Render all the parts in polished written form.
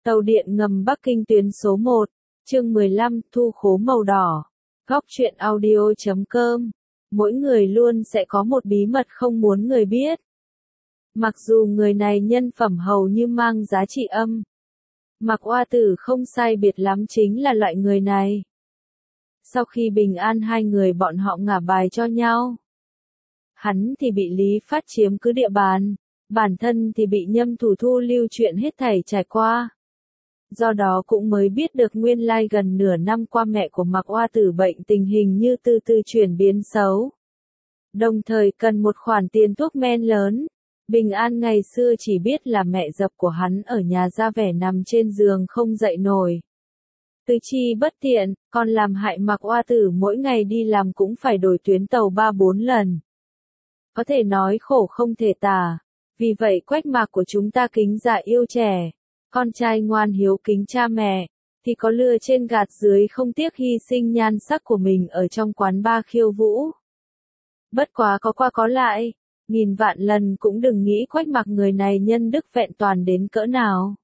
Tàu điện ngầm Bắc Kinh tuyến số 1, chương 15, thu khố màu đỏ. Góc truyện audio.com. Mỗi người luôn sẽ có một bí mật không muốn người biết. Mặc dù người này nhân phẩm hầu như mang giá trị âm. Mạc Oa Tử không sai biệt lắm chính là loại người này. Sau khi bình an hai người bọn họ ngả bài cho nhau. Hắn thì bị Lý Phát chiếm cứ địa bàn, bản thân thì bị Nhâm Thủ thu lưu chuyện hết thảy trải qua. Do đó cũng mới biết được nguyên lai gần nửa năm qua mẹ của Mạc Oa Tử bệnh tình hình như từ từ chuyển biến xấu. Đồng thời cần một khoản tiền thuốc men lớn. Bình an ngày xưa chỉ biết là mẹ dập của hắn ở nhà ra vẻ nằm trên giường không dậy nổi. Tư chi bất tiện, còn làm hại Mạc Oa Tử mỗi ngày đi làm cũng phải đổi tuyến tàu 3-4 lần. Có thể nói khổ không thể tả. Vì vậy Quách Mạc của chúng ta kính dạ yêu trẻ. Con trai ngoan hiếu kính cha mẹ, thì có lừa trên gạt dưới không tiếc hy sinh nhan sắc của mình ở trong quán bar khiêu vũ. Bất quá có qua có lại, nghìn vạn lần cũng đừng nghĩ Quách Mạc người này nhân đức vẹn toàn đến cỡ nào.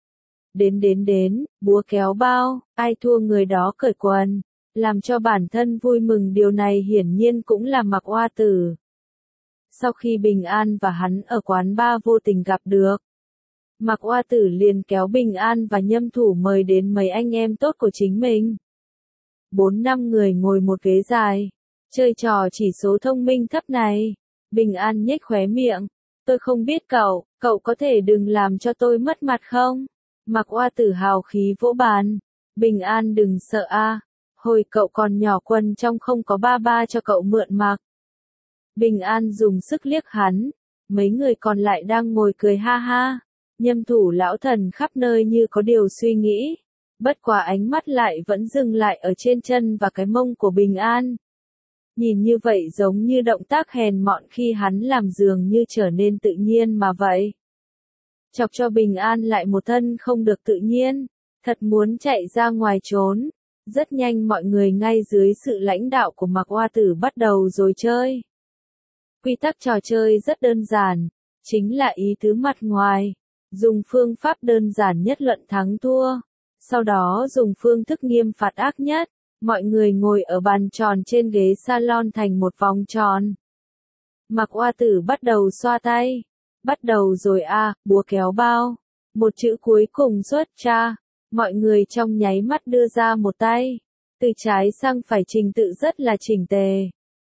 Đến, búa kéo bao, ai thua người đó cởi quần, làm cho bản thân vui mừng điều này hiển nhiên cũng là Mạc Oa Tử. Sau khi Bình An và hắn ở quán bar vô tình gặp được, Mạc Oa Tử liền kéo Bình An và Nhâm Thủ mời đến mấy anh em tốt của chính mình. 4-5 người ngồi một ghế dài, chơi trò chỉ số thông minh thấp này. Bình An nhếch khóe miệng, tôi không biết cậu có thể đừng làm cho tôi mất mặt không? Mạc Oa Tử hào khí vỗ bàn, Bình An đừng sợ a, hồi cậu còn nhỏ quần trong không có ba cho cậu mượn mặc. Bình An dùng sức liếc hắn, mấy người còn lại đang ngồi cười ha ha. Nhâm Thủ lão thần khắp nơi như có điều suy nghĩ, bất quá ánh mắt lại vẫn dừng lại ở trên chân và cái mông của Bình An. Nhìn như vậy giống như động tác hèn mọn khi hắn làm dường như trở nên tự nhiên mà vậy. Chọc cho Bình An lại một thân không được tự nhiên, thật muốn chạy ra ngoài trốn. Rất nhanh mọi người ngay dưới sự lãnh đạo của Mạc Oa Tử bắt đầu rồi chơi. Quy tắc trò chơi rất đơn giản, chính là ý tứ mặt ngoài. Dùng phương pháp đơn giản nhất luận thắng thua, sau đó dùng phương thức nghiêm phạt ác nhất, mọi người ngồi ở bàn tròn trên ghế salon thành một vòng tròn. Mạc Oa Tử bắt đầu xoa tay, bắt đầu rồi búa kéo bao, một chữ cuối cùng xuất ra, mọi người trong nháy mắt đưa ra một tay, từ trái sang phải trình tự rất là chỉnh tề,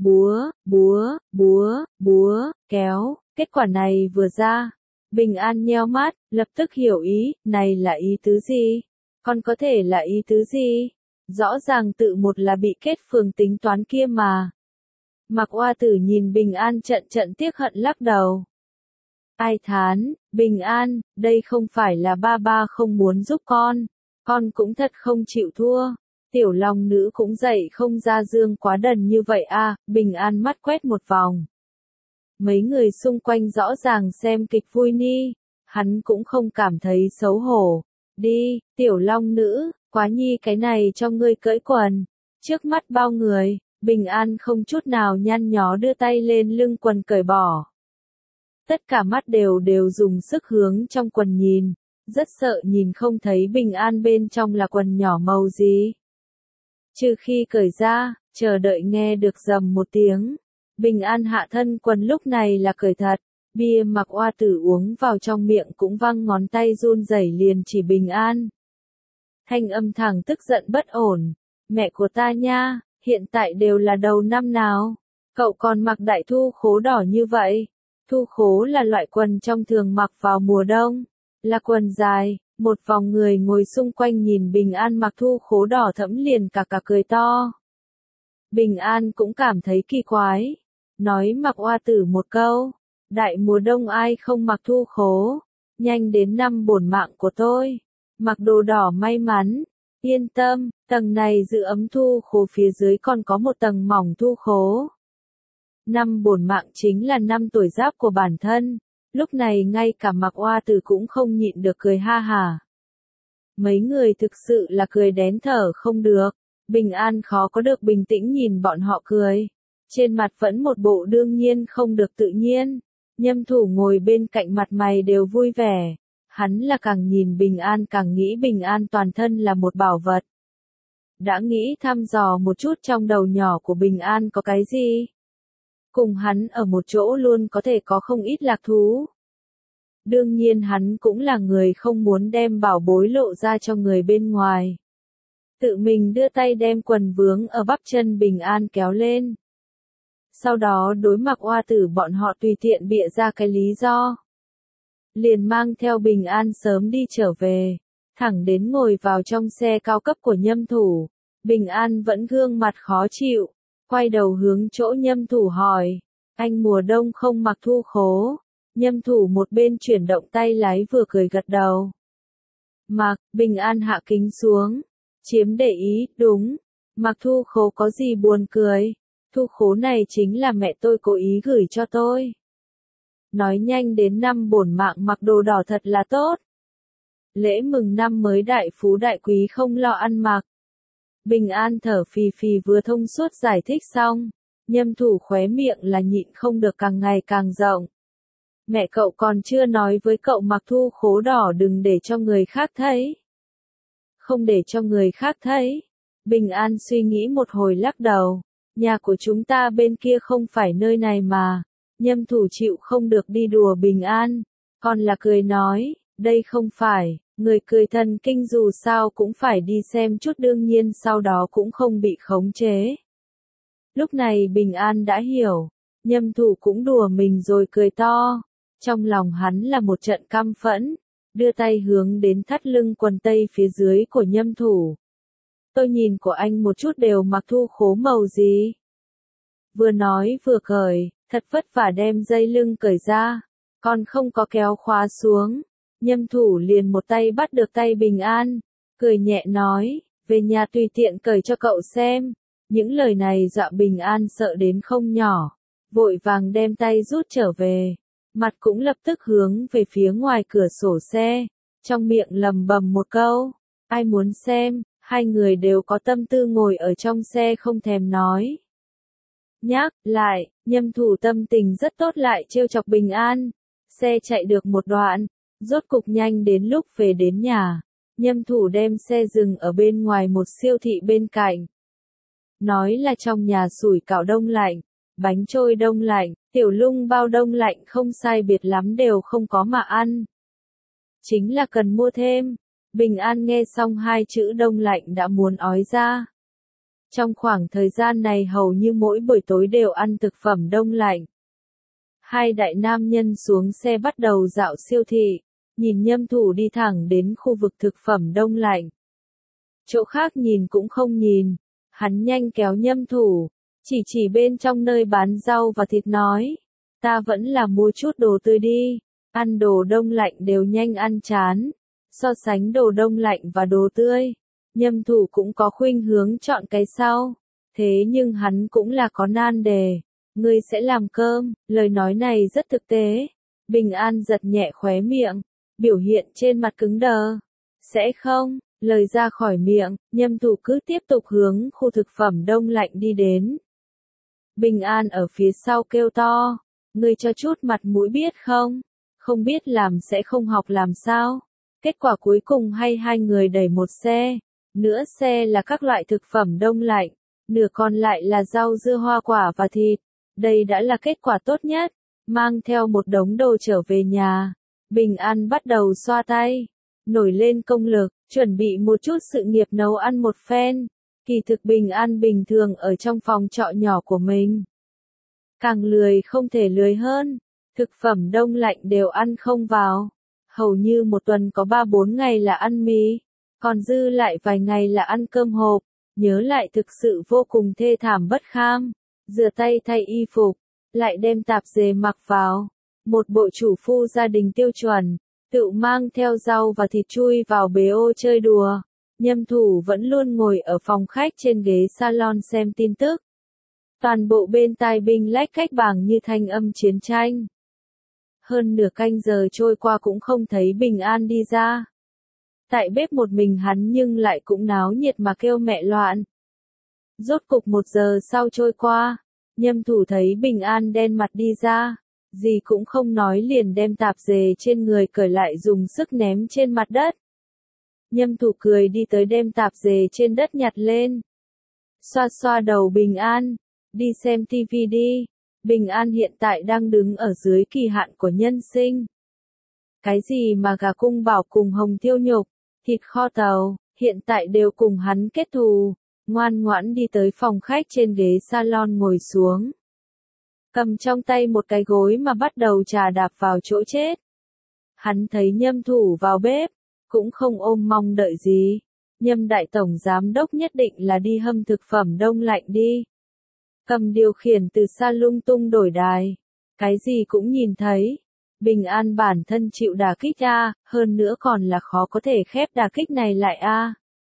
búa, kéo, kết quả này vừa ra. Bình An nheo mắt, lập tức hiểu ý, này là ý tứ gì? Còn có thể là ý tứ gì? Rõ ràng tự một là bị kết phường tính toán kia mà. Mạc Oa Tử nhìn Bình An trận tiếc hận lắc đầu. Ai thán, Bình An, đây không phải là ba không muốn giúp con cũng thật không chịu thua. Tiểu Long Nữ cũng dậy không ra dương quá đần như vậy Bình An mắt quét một vòng. Mấy người xung quanh rõ ràng xem kịch vui ni, hắn cũng không cảm thấy xấu hổ. Đi, Tiểu Long Nữ, quá nhi cái này cho ngươi cởi quần. Trước mắt bao người, Bình An không chút nào nhăn nhó đưa tay lên lưng quần cởi bỏ. Tất cả mắt đều dùng sức hướng trong quần nhìn, rất sợ nhìn không thấy Bình An bên trong là quần nhỏ màu gì. Trừ khi cởi ra, chờ đợi nghe được rầm một tiếng. Bình An hạ thân quần lúc này là cởi thật, bia Mạc Oa Tử uống vào trong miệng cũng văng ngón tay run rẩy liền chỉ Bình An. Thanh âm thẳng tức giận bất ổn, mẹ của ta nha, hiện tại đều là đầu năm nào, cậu còn mặc đại thu khố đỏ như vậy. Thu khố là loại quần trong thường mặc vào mùa đông, là quần dài, một vòng người ngồi xung quanh nhìn Bình An mặc thu khố đỏ thẫm liền cả cười to. Bình An cũng cảm thấy kỳ quái. Nói Mạc Oa Tử một câu, đại mùa đông ai không mặc thu khố, nhanh đến năm bổn mạng của tôi, mặc đồ đỏ may mắn, yên tâm, tầng này giữ ấm thu khố phía dưới còn có một tầng mỏng thu khố. Năm bổn mạng chính là năm tuổi giáp của bản thân, lúc này ngay cả Mạc Oa Tử cũng không nhịn được cười ha hả. Mấy người thực sự là cười đến thở không được, Bình An khó có được bình tĩnh nhìn bọn họ cười. Trên mặt vẫn một bộ đương nhiên không được tự nhiên. Nhâm Thủ ngồi bên cạnh mặt mày đều vui vẻ. Hắn là càng nhìn Bình An càng nghĩ Bình An toàn thân là một bảo vật. Đã nghĩ thăm dò một chút trong đầu nhỏ của Bình An có cái gì? Cùng hắn ở một chỗ luôn có thể có không ít lạc thú. Đương nhiên hắn cũng là người không muốn đem bảo bối lộ ra cho người bên ngoài. Tự mình đưa tay đem quần vướng ở bắp chân Bình An kéo lên. Sau đó đối mặt oa tử bọn họ tùy tiện bịa ra cái lý do. Liền mang theo Bình An sớm đi trở về, thẳng đến ngồi vào trong xe cao cấp của Nhâm Thủ. Bình An vẫn gương mặt khó chịu, quay đầu hướng chỗ Nhâm Thủ hỏi, anh mùa đông không mặc Thu Khố? Nhâm Thủ một bên chuyển động tay lái vừa cười gật đầu. Mặc, Bình An hạ kính xuống, chiếm để ý, đúng, mặc Thu Khố có gì buồn cười, Thu Khố này chính là mẹ tôi cố ý gửi cho tôi. Nói nhanh đến năm bổn mạng mặc đồ đỏ thật là tốt. Lễ mừng năm mới đại phú đại quý không lo ăn mặc. Bình An thở phì phì vừa thông suốt giải thích xong, Nhâm Thủ khóe miệng là nhịn không được càng ngày càng rộng. Mẹ cậu còn chưa nói với cậu mặc Thu Khố đỏ đừng để cho người khác thấy. Không để cho người khác thấy. Bình An suy nghĩ một hồi lắc đầu. Nhà của chúng ta bên kia không phải nơi này mà. Nhâm Thủ chịu không được đi đùa Bình An. Còn là cười nói, đây không phải, người cười thần kinh dù sao cũng phải đi xem chút đương nhiên sau đó cũng không bị khống chế. Lúc này Bình An đã hiểu, Nhâm Thủ cũng đùa mình rồi cười to. Trong lòng hắn là một trận căm phẫn, đưa tay hướng đến thắt lưng quần tây phía dưới của Nhâm Thủ. Tôi nhìn của anh một chút đều mặc Thu Khố màu gì? Vừa nói vừa cởi, thật vất vả đem dây lưng cởi ra, còn không có kéo khóa xuống. Nhâm Thủ liền một tay bắt được tay Bình An, cười nhẹ nói, về nhà tùy tiện cởi cho cậu xem. Những lời này dọa Bình An sợ đến không nhỏ, vội vàng đem tay rút trở về. Mặt cũng lập tức hướng về phía ngoài cửa sổ xe, trong miệng lầm bầm một câu, ai muốn xem, hai người đều có tâm tư ngồi ở trong xe không thèm nói. Nhắc lại, Nhâm Thủ tâm tình rất tốt lại trêu chọc Bình An, xe chạy được một đoạn, rốt cục nhanh đến lúc về đến nhà, Nhâm Thủ đem xe dừng ở bên ngoài một siêu thị bên cạnh. Nói là trong nhà sủi cảo đông lạnh, bánh trôi đông lạnh, tiểu lung bao đông lạnh không sai biệt lắm đều không có mà ăn. Chính là cần mua thêm. Bình An nghe xong hai chữ đông lạnh đã muốn ói ra. Trong khoảng thời gian này hầu như mỗi buổi tối đều ăn thực phẩm đông lạnh. Hai đại nam nhân xuống xe bắt đầu dạo siêu thị, nhìn Nhâm Thủ đi thẳng đến khu vực thực phẩm đông lạnh. Chỗ khác nhìn cũng không nhìn, hắn nhanh kéo Nhâm Thủ, chỉ bên trong nơi bán rau và thịt nói, ta vẫn là mua chút đồ tươi đi, ăn đồ đông lạnh đều nhanh ăn chán. So sánh đồ đông lạnh và đồ tươi, Nhâm Thủ cũng có khuynh hướng chọn cái sau, thế nhưng hắn cũng là có nan đề, ngươi sẽ làm cơm, lời nói này rất thực tế. Bình An giật nhẹ khóe miệng, biểu hiện trên mặt cứng đờ. Sẽ không, lời ra khỏi miệng, Nhâm Thủ cứ tiếp tục hướng khu thực phẩm đông lạnh đi đến. Bình An ở phía sau kêu to, ngươi cho chút mặt mũi biết không? Không biết làm sẽ không học làm sao? Kết quả cuối cùng hay hai người đẩy một xe, nửa xe là các loại thực phẩm đông lạnh, nửa còn lại là rau dưa hoa quả và thịt. Đây đã là kết quả tốt nhất. Mang theo một đống đồ trở về nhà, Bình An bắt đầu xoa tay, nổi lên công lực, chuẩn bị một chút sự nghiệp nấu ăn một phen. Kỳ thực Bình An bình thường ở trong phòng trọ nhỏ của mình. Càng lười không thể lười hơn, thực phẩm đông lạnh đều ăn không vào. Hầu như một tuần có 3-4 ngày là ăn mì, còn dư lại vài ngày là ăn cơm hộp. Nhớ lại thực sự vô cùng thê thảm bất kham. Rửa tay thay y phục, lại đem tạp dề mặc vào. Một bộ chủ phu gia đình tiêu chuẩn, tự mang theo rau và thịt chui vào bế ô chơi đùa. Nhâm Thủ vẫn luôn ngồi ở phòng khách trên ghế salon xem tin tức. Toàn bộ bên tai binh lách cách bảng như thanh âm chiến tranh. Hơn nửa canh giờ trôi qua cũng không thấy Bình An đi ra. Tại bếp một mình hắn nhưng lại cũng náo nhiệt mà kêu mẹ loạn. Rốt cục 1 giờ sau trôi qua, Nhâm Thủ thấy Bình An đen mặt đi ra. gì cũng không nói liền đem tạp dề trên người cởi lại dùng sức ném trên mặt đất. Nhâm Thủ cười đi tới đem tạp dề trên đất nhặt lên. Xoa xoa đầu Bình An, đi xem tivi đi. Bình An hiện tại đang đứng ở dưới kỳ hạn của nhân sinh. Cái gì mà gà cung bảo cùng hồng tiêu nhục, thịt kho tàu, hiện tại đều cùng hắn kết thù. Ngoan ngoãn đi tới phòng khách trên ghế salon ngồi xuống. Cầm trong tay một cái gối mà bắt đầu chà đạp vào chỗ chết. Hắn thấy Nhâm Thủ vào bếp, cũng không ôm mong đợi gì. Nhâm đại tổng giám đốc nhất định là đi hâm thực phẩm đông lạnh đi. Cầm điều khiển từ xa lung tung đổi đài. Cái gì cũng nhìn thấy. Bình An bản thân chịu đả kích a, hơn nữa còn là khó có thể khép đả kích này lại a.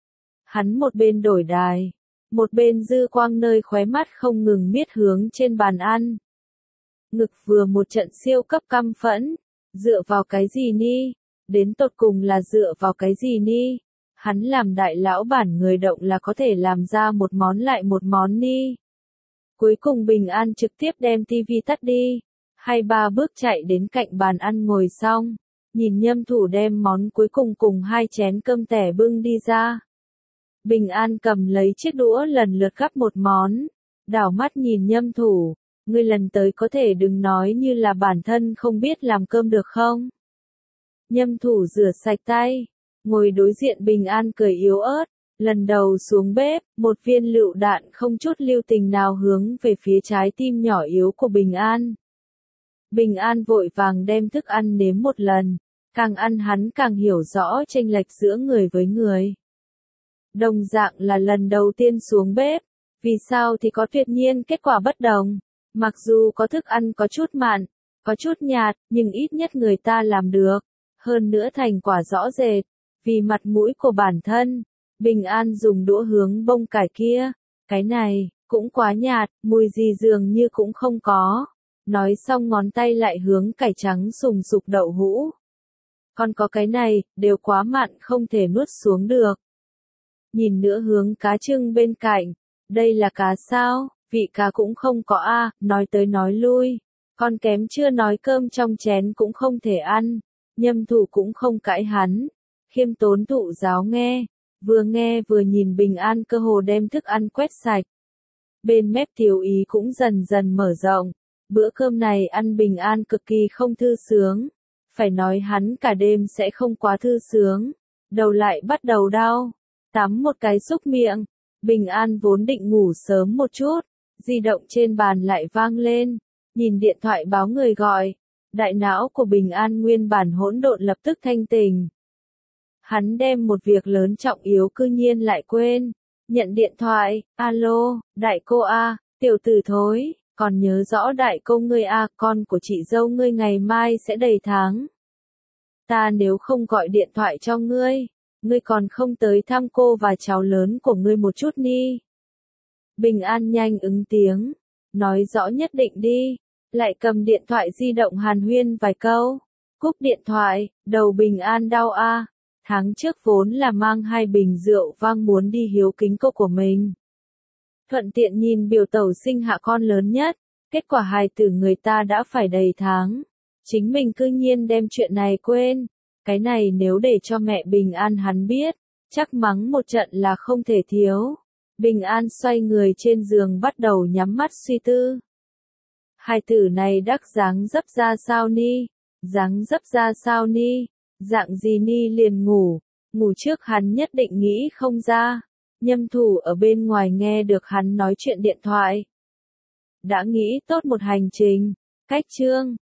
Hắn một bên đổi đài, một bên dư quang nơi khóe mắt không ngừng miết hướng trên bàn ăn. Ngực vừa một trận siêu cấp căm phẫn, dựa vào cái gì ni? Đến tột cùng là dựa vào cái gì ni? Hắn làm đại lão bản người động là có thể làm ra một món lại một món ni. Cuối cùng Bình An trực tiếp đem tivi tắt đi. 2-3 bước chạy đến cạnh bàn ăn ngồi xong, nhìn Nhâm Thủ đem món cuối cùng cùng 2 chén cơm tẻ bưng đi ra. Bình An cầm lấy chiếc đũa lần lượt gắp một món, đảo mắt nhìn Nhâm Thủ, ngươi lần tới có thể đừng nói như là bản thân không biết làm cơm được không? Nhâm Thủ rửa sạch tay, ngồi đối diện Bình An cười yếu ớt, lần đầu xuống bếp, một viên lựu đạn không chút lưu tình nào hướng về phía trái tim nhỏ yếu của Bình An. Bình An vội vàng đem thức ăn nếm một lần, càng ăn hắn càng hiểu rõ chênh lệch giữa người với người. Đồng dạng là lần đầu tiên xuống bếp, vì sao thì có tuyệt nhiên kết quả bất đồng. Mặc dù có thức ăn có chút mặn, có chút nhạt, nhưng ít nhất người ta làm được. Hơn nữa thành quả rõ rệt, vì mặt mũi của bản thân, Bình An dùng đũa hướng bông cải kia. Cái này, cũng quá nhạt, mùi gì dường như cũng không có. Nói xong ngón tay lại hướng cải trắng sùng sục đậu hũ. Còn có cái này, đều quá mặn không thể nuốt xuống được. Nhìn nữa hướng cá trưng bên cạnh, đây là cá sao, vị cá cũng không có a, nói tới nói lui. Còn kém chưa nói cơm trong chén cũng không thể ăn. Nhâm Thủ cũng không cãi hắn, khiêm tốn thụ giáo nghe vừa nhìn Bình An cơ hồ đem thức ăn quét sạch. Bên mép thiếu ý cũng dần dần mở rộng. Bữa cơm này ăn Bình An cực kỳ không thư sướng. Phải nói hắn cả đêm sẽ không quá thư sướng. Đầu lại bắt đầu đau. Tắm một cái xúc miệng. Bình An vốn định ngủ sớm một chút. Di động trên bàn lại vang lên. Nhìn điện thoại báo người gọi. Đại não của Bình An nguyên bản hỗn độn lập tức thanh tỉnh. Hắn đem một việc lớn trọng yếu cư nhiên lại quên. Nhận điện thoại. Alo, đại cô a, tiểu tử thối. Còn nhớ rõ đại cô ngươi a, con của chị dâu ngươi ngày mai sẽ đầy tháng. Ta nếu không gọi điện thoại cho ngươi, ngươi còn không tới thăm cô và cháu lớn của ngươi một chút ni. Bình An nhanh ứng tiếng, nói rõ nhất định đi, lại cầm điện thoại di động hàn huyên vài câu. Cúp điện thoại, đầu Bình An đau a. Tháng trước vốn là mang 2 bình rượu vang muốn đi hiếu kính cô của mình. Thuận tiện nhìn biểu tẩu sinh hạ con lớn nhất, kết quả hài tử người ta đã phải đầy tháng. Chính mình cư nhiên đem chuyện này quên, cái này nếu để cho mẹ Bình An hắn biết, chắc mắng một trận là không thể thiếu. Bình An xoay người trên giường bắt đầu nhắm mắt suy tư. Hài tử này đắc dáng dấp ra sao ni, dáng dấp ra sao ni, dạng gì ni liền ngủ trước hắn nhất định nghĩ không ra. Nhâm Thủ ở bên ngoài nghe được hắn nói chuyện điện thoại. Đã nghĩ tốt một hành trình, cách chương.